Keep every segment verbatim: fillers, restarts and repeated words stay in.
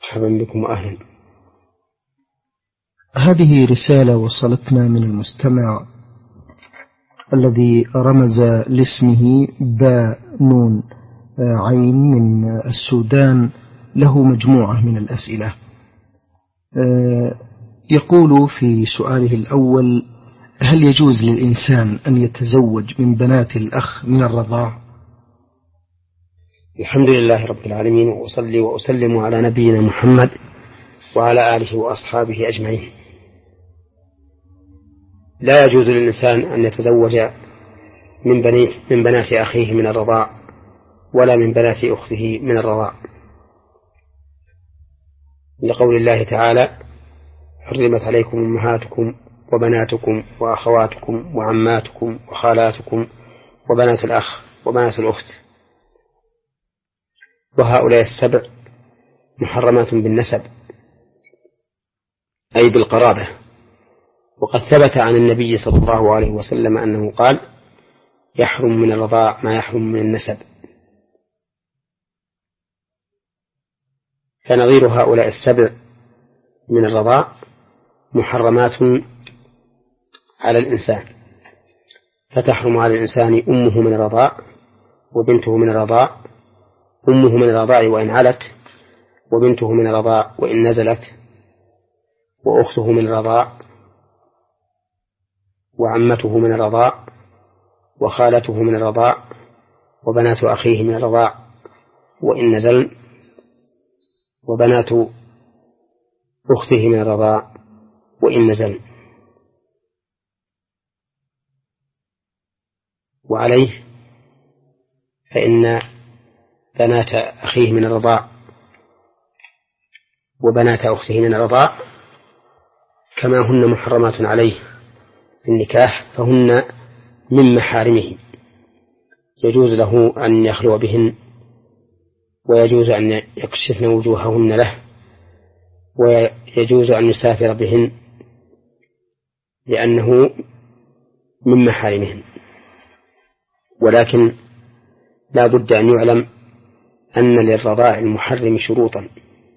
مرحبا بكم وأهلا. هذه رسالة وصلتنا من المستمع الذي رمز لاسمه باء نون عين من السودان، له مجموعة من الأسئلة. يقول في سؤاله الأول: هل يجوز للإنسان أن يتزوج من بنات الأخ من الرضاع؟ الحمد لله رب العالمين، وأصلي وأسلم على نبينا محمد وعلى آله وأصحابه أجمعين. لا يجوز للإنسان أن يتزوج من بنات من بنات أخيه من الرضاع ولا من بنات أخته من الرضاع، لقول الله تعالى: حرمت عليكم أمهاتكم وبناتكم وأخواتكم وعماتكم وخالاتكم وبنات الأخ وبنات الأخت، وهؤلاء السبع محرمات بالنسب أي بالقرابة. وقد ثبت عن النبي صلى الله عليه وسلم أنه قال: يحرم من الرضاع ما يحرم من النسب. فنظير هؤلاء السبع من الرضاع محرمات على الإنسان، فتحرم على الإنسان أمه من الرضاع وبنته من الرضاع، أمه من الرضاع وإن علت، وبنته من الرضاع وإن نزلت، وأخته من الرضاع، وعمته من الرضاع، وخالته من الرضاع، وبنات أخيه من الرضاع وإن نزل، وبنات أخته من الرضاع وإن نزل. وعليه فإن بنات أخيه من الرضاع وبنات أخته من الرضاع كما هن محرمات عليه في النكاح فهن من محارمه، يجوز له أن يخلو بهن، ويجوز أن يكشفن وجوههن له، ويجوز أن يسافر بهن لأنه من محارمهن. ولكن لا بد أن يعلم أن للرضاع المحرم شروطا،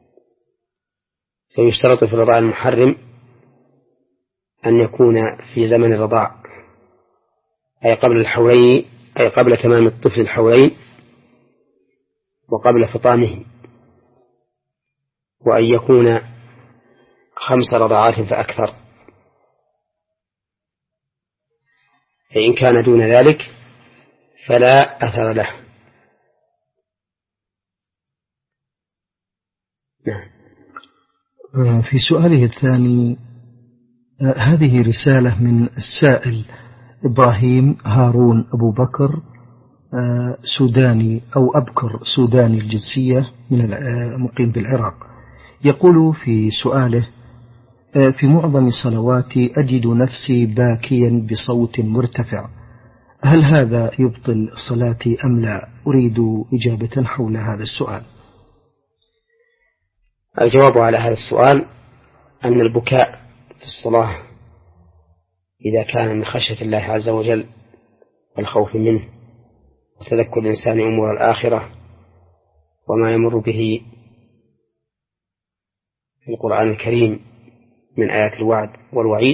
فيشترط في الرضاع المحرم أن يكون في زمن الرضاع، أي قبل الحولين، أي قبل تمام الطفل الحولين وقبل فطامه، وأن يكون خمس رضعات فأكثر، فإن كان دون ذلك فلا أثر له. نعم. في سؤاله الثاني: هذه رسالة من السائل إبراهيم هارون أبو بكر، سوداني أو أبكر سوداني الجنسية من مقيم بالعراق. يقول في سؤاله: في معظم صلواتي أجد نفسي باكيا بصوت مرتفع، هل هذا يبطل صلاتي أم لا؟ أريد إجابة حول هذا السؤال. الجواب على هذا السؤال أن البكاء في الصلاة إذا كان من خشية الله عز وجل والخوف منه وتذكر الإنسان أمور الآخرة وما يمر به في القرآن الكريم من آيات الوعد والوعيد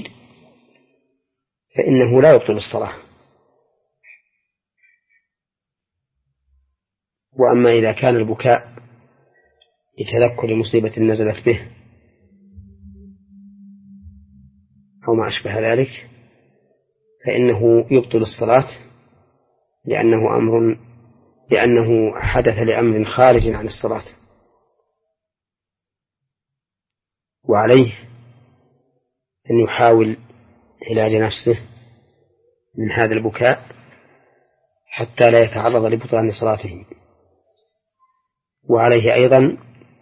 فإنه لا يبطل الصلاة. وأما إذا كان البكاء لتذكر مصيبة نزلت به أو ما أشبه ذلك فإنه يبطل الصلاة، لأنه أمر لأنه حدث لأمر خارج عن الصلاة. وعليه أن يحاول علاج نفسه من هذا البكاء حتى لا يتعرض لبطلان صلاته. وعليه أيضا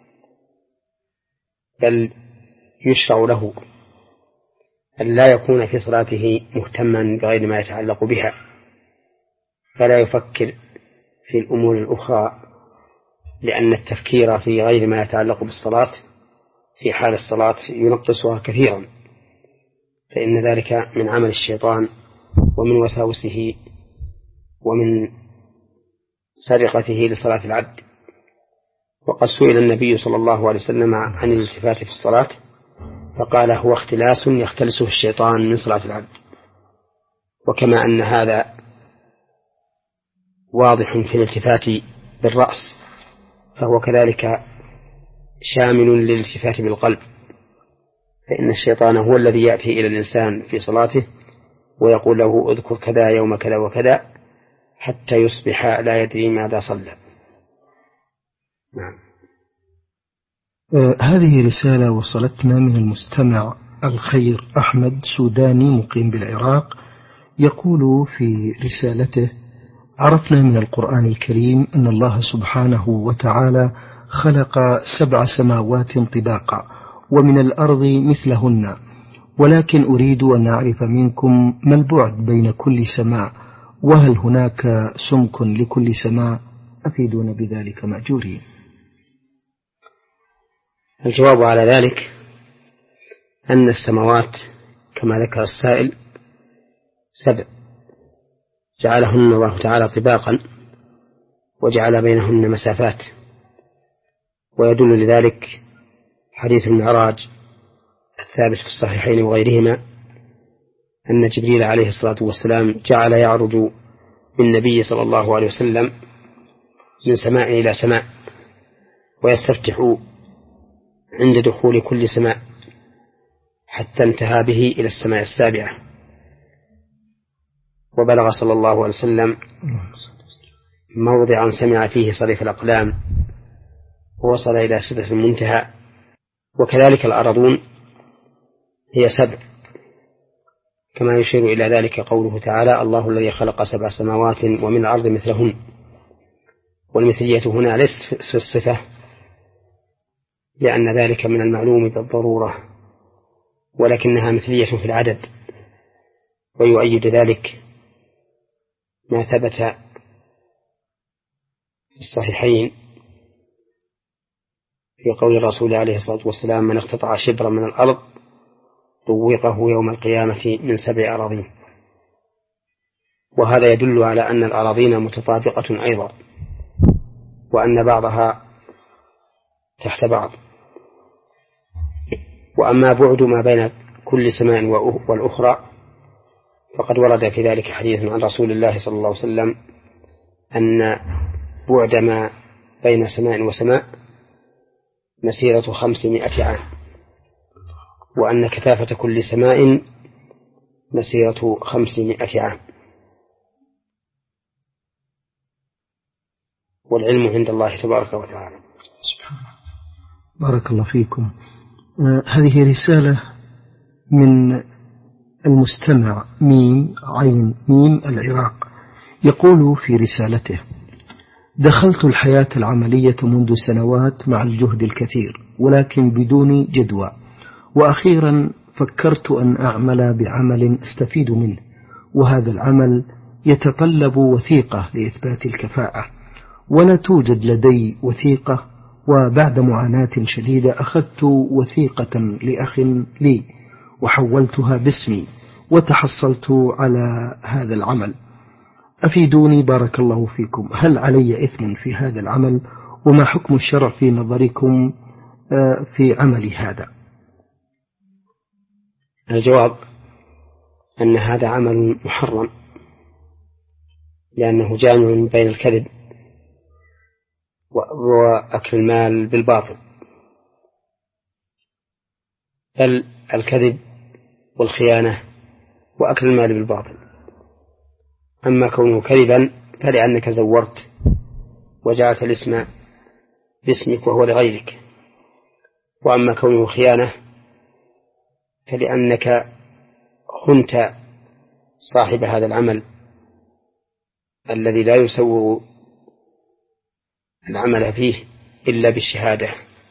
بل يشرع له أن لا يكون في صلاته مهتما بغير ما يتعلق بها، فلا يفكر في الأمور الأخرى، لأن التفكير في غير ما يتعلق بالصلاة في حال الصلاة ينقصها كثيرا، فإن ذلك من عمل الشيطان ومن وساوسه ومن سرقته لصلاة العبد. وقد سئل النبي صلى الله عليه وسلم عن الالتفات في الصلاة فقال هو اختلاس يختلسه الشيطان من صلاة العبد. وكما أن هذا واضح في الالتفات بالرأس فهو كذلك شامل للالتفات بالقلب، فإن الشيطان هو الذي يأتي إلى الإنسان في صلاته ويقول له اذكر كذا يوم كذا وكذا حتى يصبح لا يدري ماذا صلى. نعم. آه هذه رسالة وصلتنا من المستمع الخير أحمد سوداني مقيم بالعراق، يقول في رسالته: عرفنا من القرآن الكريم أن الله سبحانه وتعالى خلق سبع سماوات طباقا ومن الأرض مثلهن، ولكن أريد أن أعرف منكم ما البعد بين كل سماء، وهل هناك سمك لكل سماء؟ أفيدون بذلك مأجورين. الجواب على ذلك أن السماوات كما ذكر السائل سبع جعلهن الله تعالى طباقا وجعل بينهن مسافات، ويدل لذلك حديث المعراج الثابت في الصحيحين وغيرهما أن جبريل عليه الصلاة والسلام جعل يعرج بالنبي صلى الله عليه وسلم من سماء إلى سماء ويستفتح عند دخول كل سماء حتى انتهى به إلى السماء السابعة، وبلغ صلى الله عليه وسلم موضعا سمع فيه صريف الأقلام ووصل إلى سدرة المنتهى. وكذلك الأرضون هي سبع كما يشير إلى ذلك قوله تعالى: الله الذي خلق سبع سماوات ومن الأرض مثلهن. والمثلية هنا ليست في الصفة لأن ذلك من المعلوم بالضرورة، ولكنها مثلية في العدد، ويؤيد ذلك ما ثبت في الصحيحين في قول الرسول عليه الصلاة والسلام: من اقتطع شبرا من الأرض طوقه يوم القيامة من سبع أراضين. وهذا يدل على أن الأراضين متطابقة أيضا، وأن بعضها تحت بعض. وأما بعد ما بين كل سماء والأخرى فقد ورد في ذلك حديث عن رسول الله صلى الله عليه وسلم أن بعد ما بين سماء وسماء مسيرة خمسمائة عام، وأن كثافة كل سماء مسيرة خمسمائة عام، والعلم عند الله تبارك وتعالى. بارك الله فيكم. آه هذه رسالة من المستمع ميم عين ميم العراق، يقول في رسالته: دخلت الحياة العملية منذ سنوات مع الجهد الكثير ولكن بدون جدوى، وأخيرا فكرت أن أعمل بعمل أستفيد منه، وهذا العمل يتطلب وثيقة لإثبات الكفاءة، ولا توجد لدي وثيقة. وبعد معاناة شديدة أخذت وثيقة لأخ لي وحولتها باسمي وتحصلت على هذا العمل. أفيدوني بارك الله فيكم، هل علي إثم في هذا العمل؟ وما حكم الشرع في نظركم في عملي هذا؟ الجواب أن هذا عمل محرم، لأنه جامع بين الكذب وأكل المال بالباطل، بل الكذب والخيانة وأكل المال بالباطل. أما كونه كذبا فلأنك زورت وجعلت الاسم باسمك وهو لغيرك، وأما كونه خيانة فلأنك خنت صاحب هذا العمل الذي لا يسوغ العمل فيه إلا بالشهادة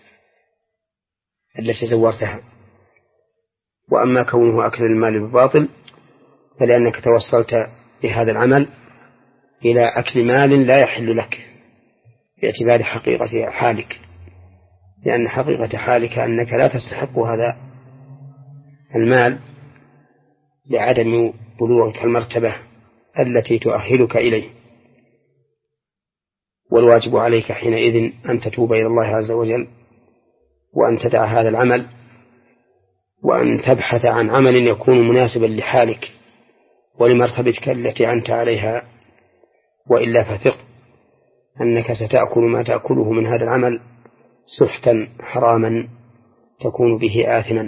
التي زورتها. وأما كونه أكل المال بالباطل فلأنك توصلت بهذا العمل إلى أكل مال لا يحل لك باعتبار حقيقة حالك، لأن حقيقة حالك أنك لا تستحق هذا المال لعدم بلوغك المرتبة التي تؤهلك إليه. والواجب عليك حينئذ أن تتوب إلى الله عز وجل وأن تدع هذا العمل وأن تبحث عن عمل يكون مناسبا لحالك ولمرتبتك التي أنت عليها، وإلا فثق أنك ستأكل ما تأكله من هذا العمل سحتا حراما تكون به آثما.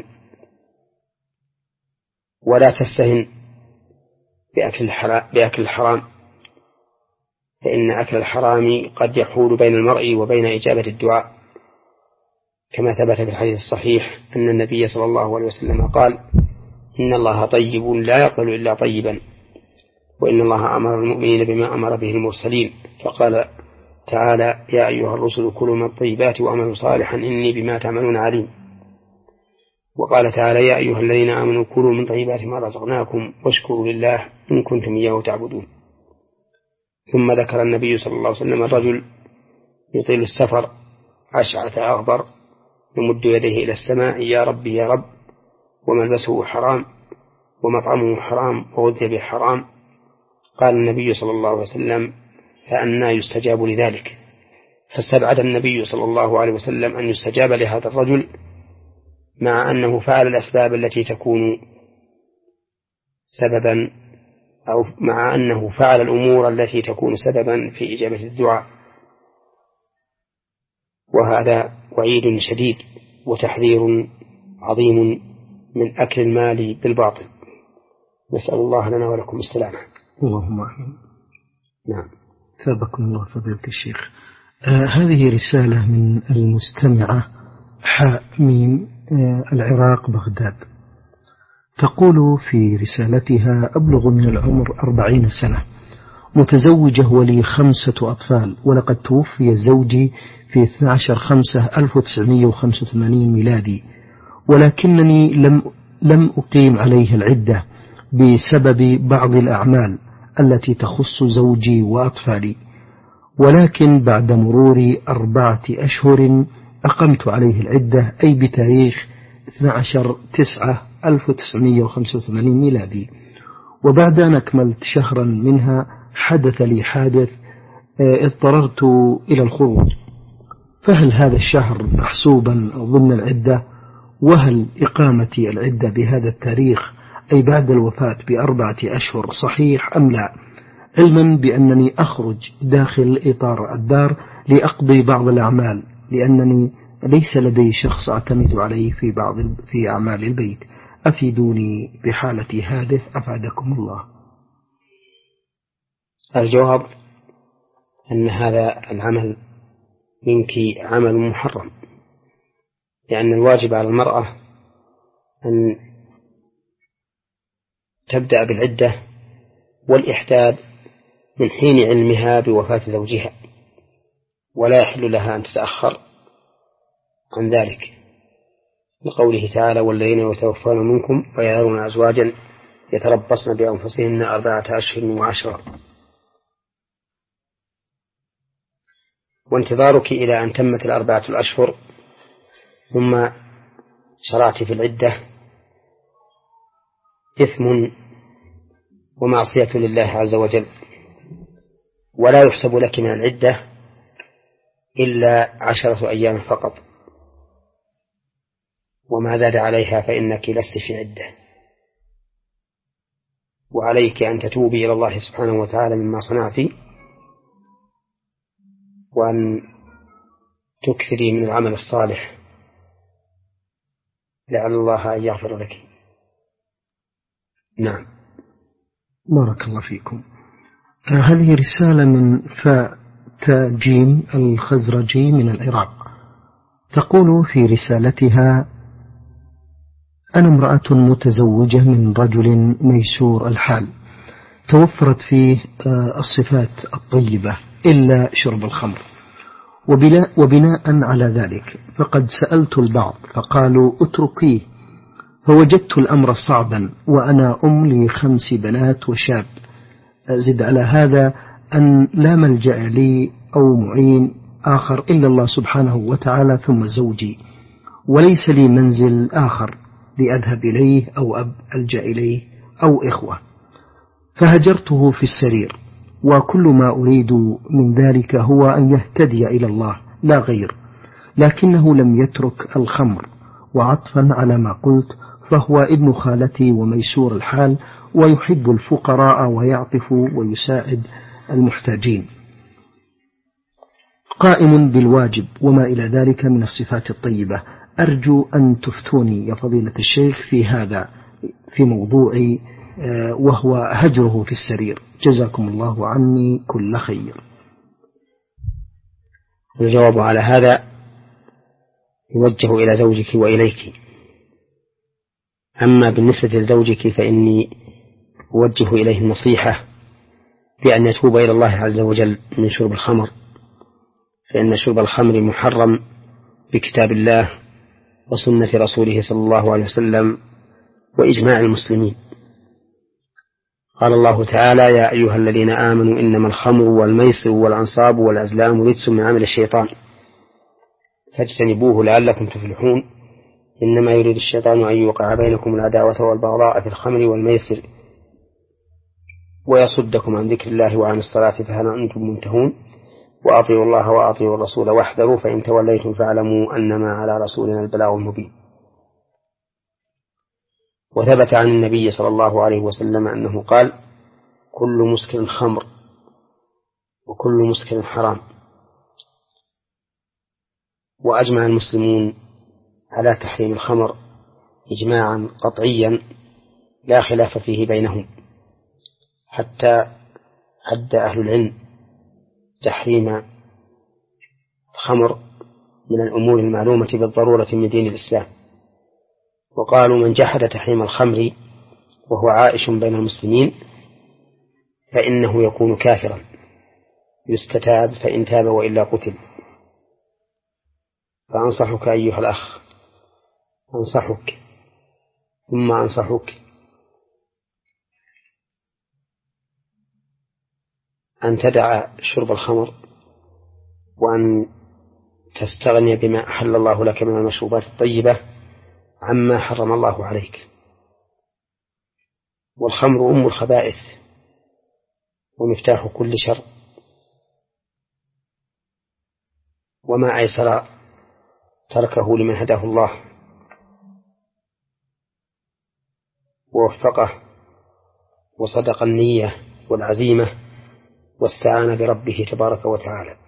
ولا تستهن بأكل بأكل الحرام، فإن أكل الحرام قد يحول بين المرء وبين إجابة الدعاء، كما ثبت في الحديث الصحيح أن النبي صلى الله عليه وسلم قال: إن الله طيب لا يقبل إلا طيبا، وإن الله أمر المؤمنين بما أمر به المرسلين، فقال تعالى: يا أيها الرسل كلوا من الطيبات وأعملوا صالحا إني بما تعملون عليم. وقال تعالى: يا أيها الذين آمنوا كلوا من طيبات ما رزقناكم واشكروا لله إن كنتم إياه تعبدون. ثم ذكر النبي صلى الله عليه وسلم الرجل يطيل السفر أشعث أغبر يمد يديه إلى السماء: يا ربي يا رب، وملبسه حرام ومطعمه حرام وغذي بالحرام. قال النبي صلى الله عليه وسلم: فأنى يستجاب لذلك؟ فاستبعد النبي صلى الله عليه وسلم أن يستجاب لهذا الرجل مع أنه فعل الأسباب التي تكون سببا، أو مع أنه فعل الأمور التي تكون سببا في إجابة الدعاء. وهذا وعيد شديد وتحذير عظيم من أكل المال بالباطل. نسأل الله لنا ولكم السلامة. اللهم آمين. نعم. ثابكم الله فضيلة الشيخ. آه هذه رسالة من المستمعة حاء ميم آه العراق بغداد، تقول في رسالتها: أبلغ من العمر أربعين سنة، متزوجة ولي خمسة أطفال، ولقد توفي زوجي في اثني عشر خمسة ألف وتسعمائة وخمسة وثمانين ميلادي، ولكنني لم لم أقيم عليه العدة بسبب بعض الأعمال التي تخص زوجي وأطفالي، ولكن بعد مرور أربعة أشهر أقمت عليه العدة، أي بتاريخ اثني عشر تسعة ألف وتسعمائة وخمسة وثمانين ميلادي. وبعد أن أكملت شهرا منها حدث لي حادث اضطررت إلى الخروج، فهل هذا الشهر محسوبا ضمن العدة؟ وهل إقامتي العدة بهذا التاريخ أي بعد الوفاة بأربعة أشهر صحيح أم لا، علما بأنني أخرج داخل إطار الدار لأقضي بعض الأعمال، لأنني ليس لدي شخص أعتمد عليه في بعض في أعمال البيت. أفيدوني بحالتي هذه أفادكم الله. الجواب أن هذا العمل منك عمل محرم، لأن الواجب على المرأة أن تبدأ بالعدة والإحداد من حين علمها بوفاة زوجها، ولا يحل لها أن تتأخر عن ذلك، لقوله تعالى: والذين يتوفون منكم ويذرون أزواجا يتربصن بأنفسهن أربعة أشهر وعشرة. وانتظارك إلى أن تمت الأربعة الأشهر ثم شرعت في العدة إثم ومعصية لله عز وجل، ولا يحسب لك من العدة إلا عشرة أيام فقط، وما زاد عليها فإنك لست في عدة. وعليك أن تتوبي إلى الله سبحانه وتعالى مما صنعت، وأن تكثري من العمل الصالح لعل الله أن يغفر لك. نعم. بارك الله فيكم. هذه رسالة من فتاجيم الخزرجي من العراق، تقول في رسالتها: أنا امرأة متزوجة من رجل ميسور الحال، توفرت فيه الصفات الطيبة إلا شرب الخمر، وبناء على ذلك فقد سألت البعض فقالوا اتركيه، فوجدت الأمر صعبا، وأنا أم لخمس بنات وشاب. زد على هذا أن لا ملجأ لي أو معين آخر إلا الله سبحانه وتعالى ثم زوجي، وليس لي منزل آخر لأذهب إليه أو أب ألجأ إليه أو إخوة، فهجرته في السرير وكل ما أريد من ذلك هو أن يهتدي إلى الله لا غير، لكنه لم يترك الخمر، وعطفا على ما قلت فهو ابن خالتي وميسور الحال، ويحب الفقراء ويعطف ويساعد المحتاجين، قائم بالواجب وما إلى ذلك من الصفات الطيبة. أرجو أن تفتوني يا فضيلة الشيخ في هذا، في موضوع وهو هجره في السرير، جزاكم الله عني كل خير. الجواب على هذا يوجه إلى زوجك وإليك. أما بالنسبة لزوجك فإني أوجه إليه النصيحة بأن يتوب إلى الله عز وجل من شرب الخمر، فإن شرب الخمر محرم بكتاب الله وسنة رسوله صلى الله عليه وسلم وإجماع المسلمين. قال الله تعالى: يا أيها الذين آمنوا إنما الخمر والميسر والأنصاب والأزلام رجس من عمل الشيطان فاجتنبوه لعلكم تفلحون، إنما يريد الشيطان أن يوقع بينكم العداوة والبغضاء في الخمر والميسر ويصدكم عن ذكر الله وعن الصلاة فهل أنتم منتهون، وأطيعوا الله وأطيعوا الرسول واحذروا فإن توليتم فاعلموا أنما على رسولنا البلاغ المبين. وثبت عن النبي صلى الله عليه وسلم أنه قال: كل مسكر خمر وكل مسكر حرام. وأجمع المسلمون على تحريم الخمر إجماعا قطعيا لا خلاف فيه بينهم، حتى عد أهل العلم تحريم الخمر من الأمور المعلومة بالضرورة من دين الإسلام، وقالوا: من جحد تحريم الخمر وهو عائش بين المسلمين فإنه يكون كافرا يستتاب فإن تاب وإلا قتل. فأنصحك أيها الأخ، أنصحك ثم أنصحك أن تدع شرب الخمر وأن تستغني بما أحل الله لك من المشروبات الطيبة عما حرم الله عليك. والخمر أم الخبائث ومفتاح كل شر، وما أيسر تركه لمن هداه الله ووفقه وصدق النية والعزيمة واستعان بربه تبارك وتعالى.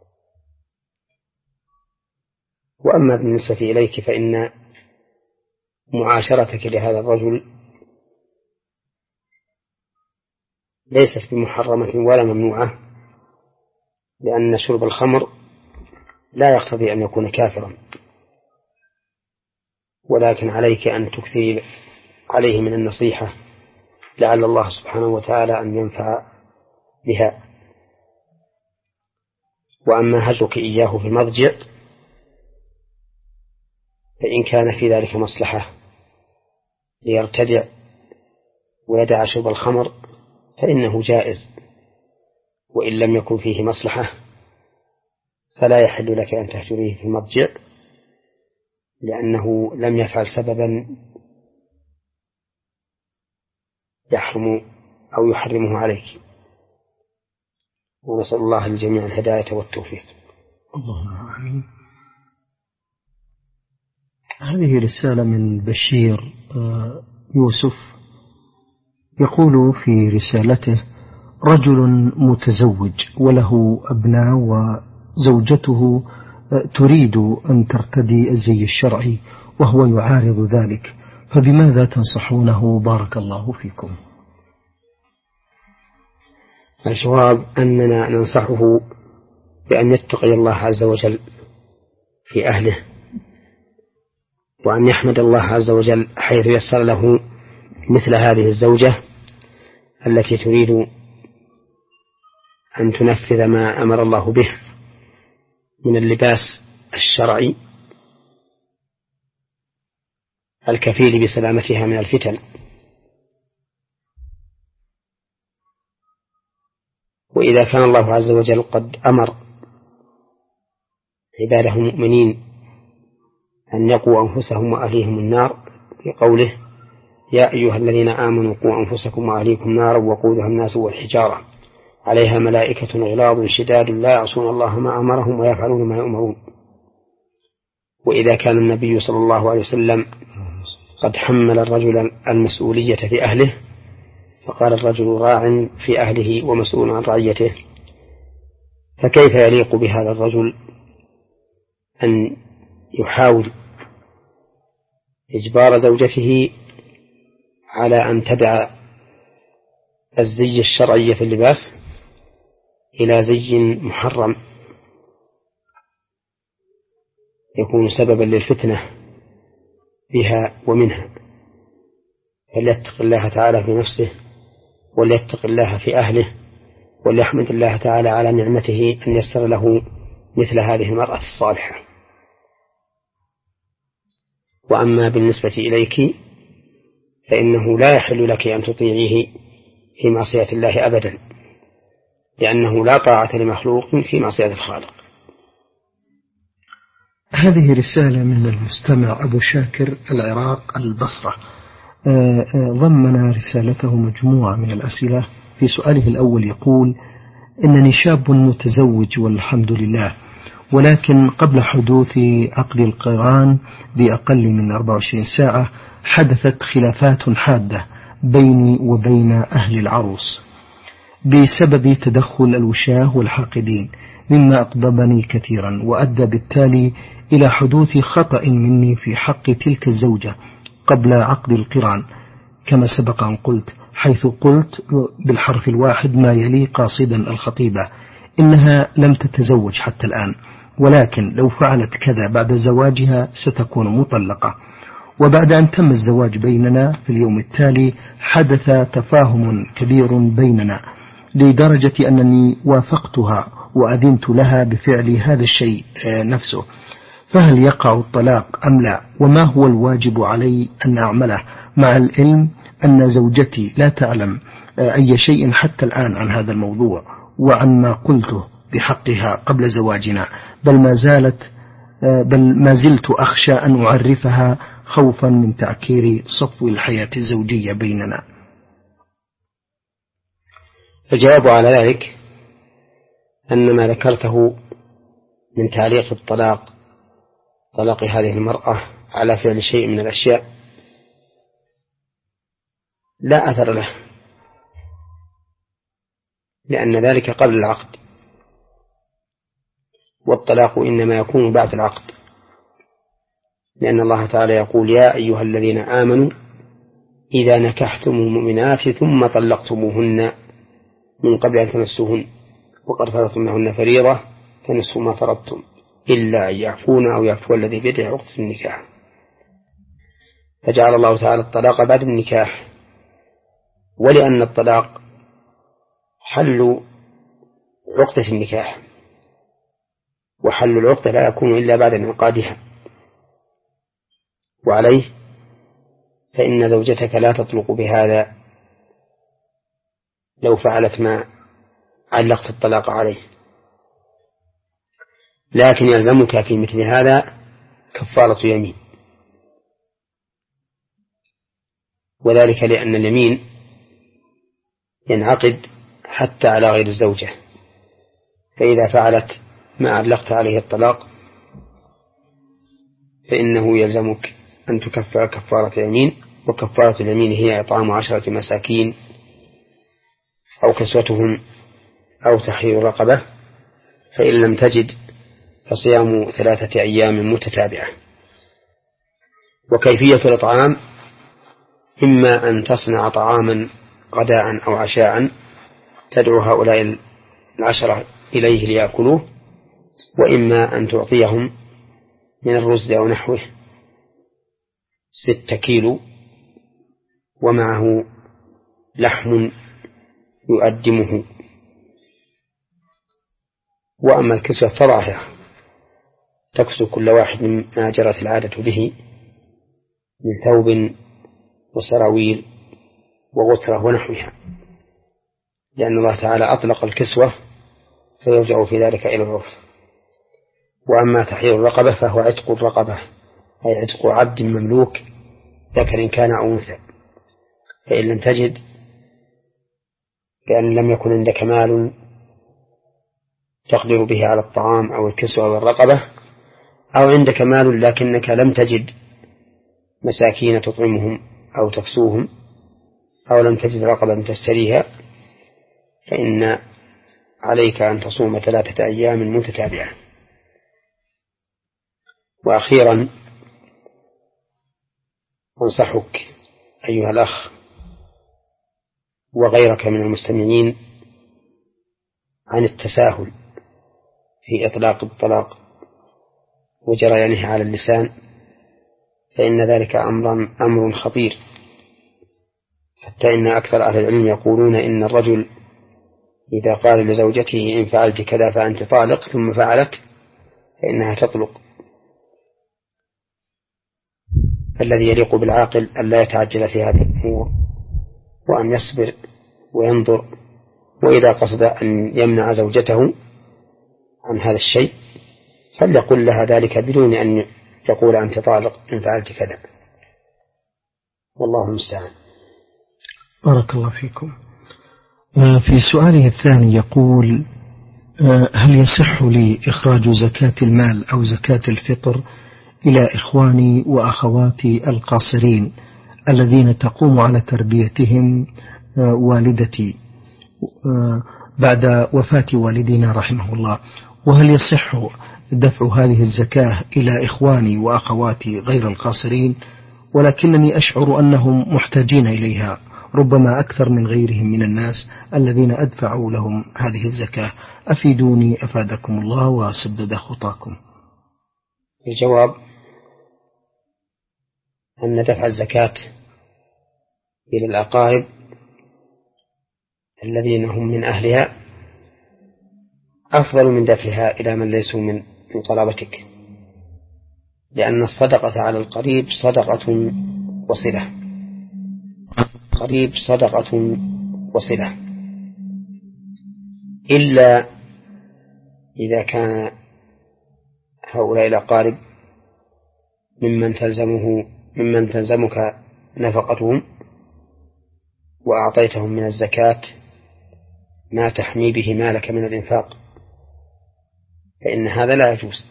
وأما بالنسبة إليك فإن معاشرتك لهذا الرجل ليست بمحرمة ولا ممنوعة، لأن شرب الخمر لا يقتضي أن يكون كافرا، ولكن عليك أن تكثر عليه من النصيحة لعل الله سبحانه وتعالى أن ينفع بها. وأما هجرك إياه في المضجع فإن كان في ذلك مصلحة ليرتدع ويدع شرب الخمر فإنه جائز، وإن لم يكن فيه مصلحة فلا يحل لك أن تهجريه في المضجع، لأنه لم يفعل سببا يحرم أو يحرمه عليك. ونسأل الله للجميع الهداية والتوفيق. اللهم آمين. هذه رسالة من بشير يوسف، يقول في رسالته: رجل متزوج وله أبناء وزوجته تريد أن ترتدي الزي الشرعي وهو يعارض ذلك، فبماذا تنصحونه بارك الله فيكم؟ الجواب أننا ننصحه بأن يتقي الله عز وجل في أهله، وأن يحمد الله عز وجل حيث يسر له مثل هذه الزوجة التي تريد أن تنفذ ما أمر الله به من اللباس الشرعي الكفيل بسلامتها من الفتن. وإذا كان الله عز وجل قد أمر عباده المؤمنين أن يقوا أنفسهم وأهليهم النار في قوله: يا أيها الذين آمنوا قوا أنفسكم وأهليكم نارا وقودها الناس والحجارة عليها ملائكة غلاظ شداد لا يعصون الله ما أمرهم ويفعلون ما يؤمرون. وإذا كان النبي صلى الله عليه وسلم قد حمل الرجل المسؤولية في أهله، فقال الرجل راع في أهله ومسؤول عن رعيته، فكيف يليق بهذا الرجل أن يحاول إجبار زوجته على أن تدع الزي الشرعي في اللباس إلى زي محرم يكون سببا للفتنة بها ومنها؟ فليتق الله تعالى في نفسه، وليتق الله في أهله، وليحمد الله تعالى على نعمته أن يسر له مثل هذه المرأة الصالحة. وأما بالنسبة إليك فإنه لا يحل لك أن تطيعيه في معصية الله أبدا، لأنه لا طاعة لمخلوق في معصية الخالق. هذه رسالة من المستمع أبو شاكر العراق البصرة، ضمن رسالته مجموعة من الأسئلة. في سؤاله الأول يقول: إنني شاب متزوج والحمد لله، ولكن قبل حدوث عقد القران بأقل من أربع وعشرين ساعة حدثت خلافات حادة بيني وبين أهل العروس بسبب تدخل الوشاه والحاقدين، مما أغضبني كثيرا وأدى بالتالي إلى حدوث خطأ مني في حق تلك الزوجة قبل عقد القران، كما سبق أن قلت، حيث قلت بالحرف الواحد ما يلي قاصدا الخطيبة إنها لم تتزوج حتى الآن، ولكن لو فعلت كذا بعد زواجها ستكون مطلقة. وبعد أن تم الزواج بيننا في اليوم التالي حدث تفاهم كبير بيننا لدرجة أنني وافقتها وأذنت لها بفعل هذا الشيء نفسه، فهل يقع الطلاق أم لا؟ وما هو الواجب علي أن أعمله، مع العلم أن زوجتي لا تعلم أي شيء حتى الآن عن هذا الموضوع وعن ما قلته بحقها قبل زواجنا، بل ما زالت بل ما زلت أخشى أن أعرفها خوفا من تعكير صفو الحياة الزوجية بيننا. الجواب على ذلك أن ما ذكرته من تعليق الطلاق طلاق هذه المرأة على فعل شيء من الأشياء لا أثر له، لأن ذلك قبل العقد، والطلاق إنما يكون بعد العقد، لأن الله تعالى يقول: يا أيها الذين آمنوا إذا نكحتم المؤمنات ثم طلقتموهن من قبل أن تمسوهن وقد فرضتم لهن فريضة فنصف ما فرضتم إلا أن يعفون أو يعفو الذي بيده عقدة النكاح. فجعل الله تعالى الطلاق بعد النكاح، ولأن الطلاق حل عقدة النكاح، وحل العقدة لا يكون إلا بعد انعقادها، وعليه فإن زوجتك لا تطلق بهذا لو فعلت ما علقت الطلاق عليه، لكن يلزمك في مثل هذا كفارة يمين، وذلك لأن اليمين ينعقد حتى على غير الزوجة، فإذا فعلت ما علقت عليه الطلاق فإنه يلزمك أن تكفر كفارة يمين، وكفارة اليمين هي إطعام عشرة مساكين أو كسوتهم أو تحرير رقبة، فإن لم تجد فصيام ثلاثة أيام متتابعة. وكيفية الإطعام إما أن تصنع طعاما غداء أو عشاء تدعو هؤلاء العشرة إليه ليأكلوه، وإما أن تعطيهم من الرز أو نحوه ستة كيلو ومعه لحم يؤدمه. وأما الكسوة فظاهرة تكسو كل واحد ما جرت العادة به من ثوب وسراويل وغترة ونحوها، لأن الله تعالى أطلق الكسوة فيرجع في ذلك إلى العرف. وأما تحرير الرقبة فهو عتق الرقبة، أي عتق عبد مملوك ذكر كان أو أنثى، فإن لم تجد بأن لم يكن عندك مال تقدر به على الطعام أو الكسوة أو الرقبة، أو عندك مال لكنك لم تجد مساكين تطعمهم أو تكسوهم، أو لم تجد رقبة تشتريها، فإن عليك أن تصوم ثلاثة أيام متتابعة. وأخيرا أنصحك أيها الأخ وغيرك من المستمعين عن التساهل في إطلاق الطلاق وجريانه على اللسان، فإن ذلك أمر, أمر خطير، حتى إن أكثر أهل العلم يقولون إن الرجل إذا قال لزوجته إن فعلت كذا فأنت طالق ثم فعلت فإنها تطلق. فالذي يليق بالعاقل أن لا يتعجل في هذه الأمور، وأن يصبر وينظر، وإذا قصد أن يمنع زوجته عن هذا الشيء فليقل لها ذلك بدون أن يقول أنت طالق إن فعلت كذا، والله المستعان. بارك الله فيكم. في سؤاله الثاني يقول: هل يصح لي إخراج زكاة المال أو زكاة الفطر إلى إخواني وأخواتي القاصرين الذين تقوم على تربيتهم والدتي بعد وفاة والدنا رحمه الله، وهل يصح دفع هذه الزكاة إلى إخواني وأخواتي غير القاصرين ولكنني أشعر أنهم محتاجين إليها ربما أكثر من غيرهم من الناس الذين أدفعوا لهم هذه الزكاة؟ أفيدوني أفادكم الله وسدد خطاكم. الجواب أن دفع الزكاة إلى الأقارب الذين هم من أهلها أفضل من دفعها إلى من ليسوا من من قرابتك، لأن الصدقة على القريب صدقة وصلة، قريب صدقة وصلة، إلا إذا كان هؤلاء الأقارب ممن تلزمه ممن تلزمك نفقتهم وأعطيتهم من الزكاة ما تحمي به مالك من الإنفاق، فإن هذا لا يجوز.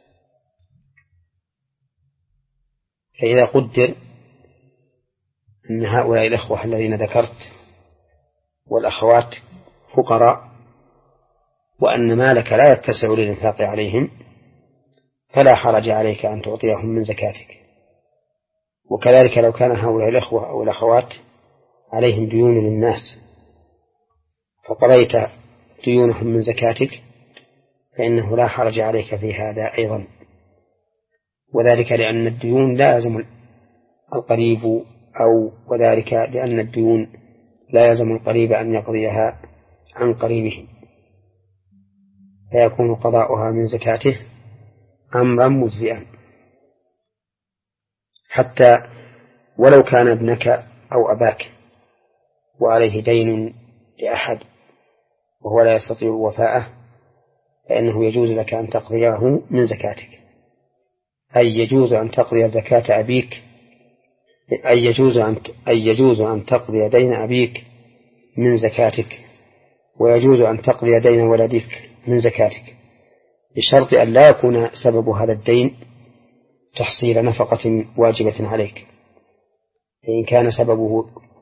فإذا قدر أن هؤلاء الأخوة الذين ذكرت والأخوات فقراء وأن مالك لا يتسع للإنفاق عليهم، فلا حرج عليك أن تعطيهم من زكاتك. وكذلك لو كان هؤلاء الأخوة أو الأخوات عليهم ديون للناس فقضيت ديونهم من زكاتك فإنه لا حرج عليك في هذا أيضا، وذلك لأن الديون لا يلزم القريب أو وذلك لأن الديون لا يلزم القريب أن يقضيها عن قريبه، فيكون قضاؤها من زكاته أمرا مجزئا، حتى ولو كان ابنك أو أباك وعليه دين لأحد وهو لا يستطيع وفاءه فإنه يجوز لك أن تقضيه من زكاتك، أي يجوز أن تقضي زكاة أبيك أي يجوز أن أي يجوز أن تقضي دين أبيك من زكاتك، ويجوز أن تقضي دين ولدك من زكاتك، بشرط أن لا يكون سبب هذا الدين تحصيل نفقة واجبة عليك. فإن كان سببه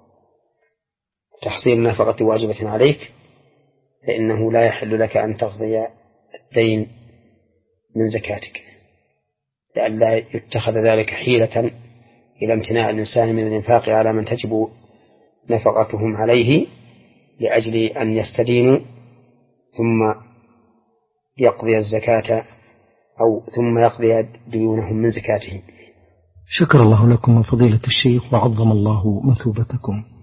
تحصيل نفقة واجبة عليك فإنه لا يحل لك أن تقضي الدين من زكاتك، لئلا يتخذ ذلك حيلة إلى امتناع الإنسان من الإنفاق على من تجب نفقتهم عليه لأجل أن يستدينوا ثم يقضي الزكاة أو ثم يقضي ديونهم من زكاتهم. شكر الله لكم فضيلة الشيخ وعظم الله مثوبتكم.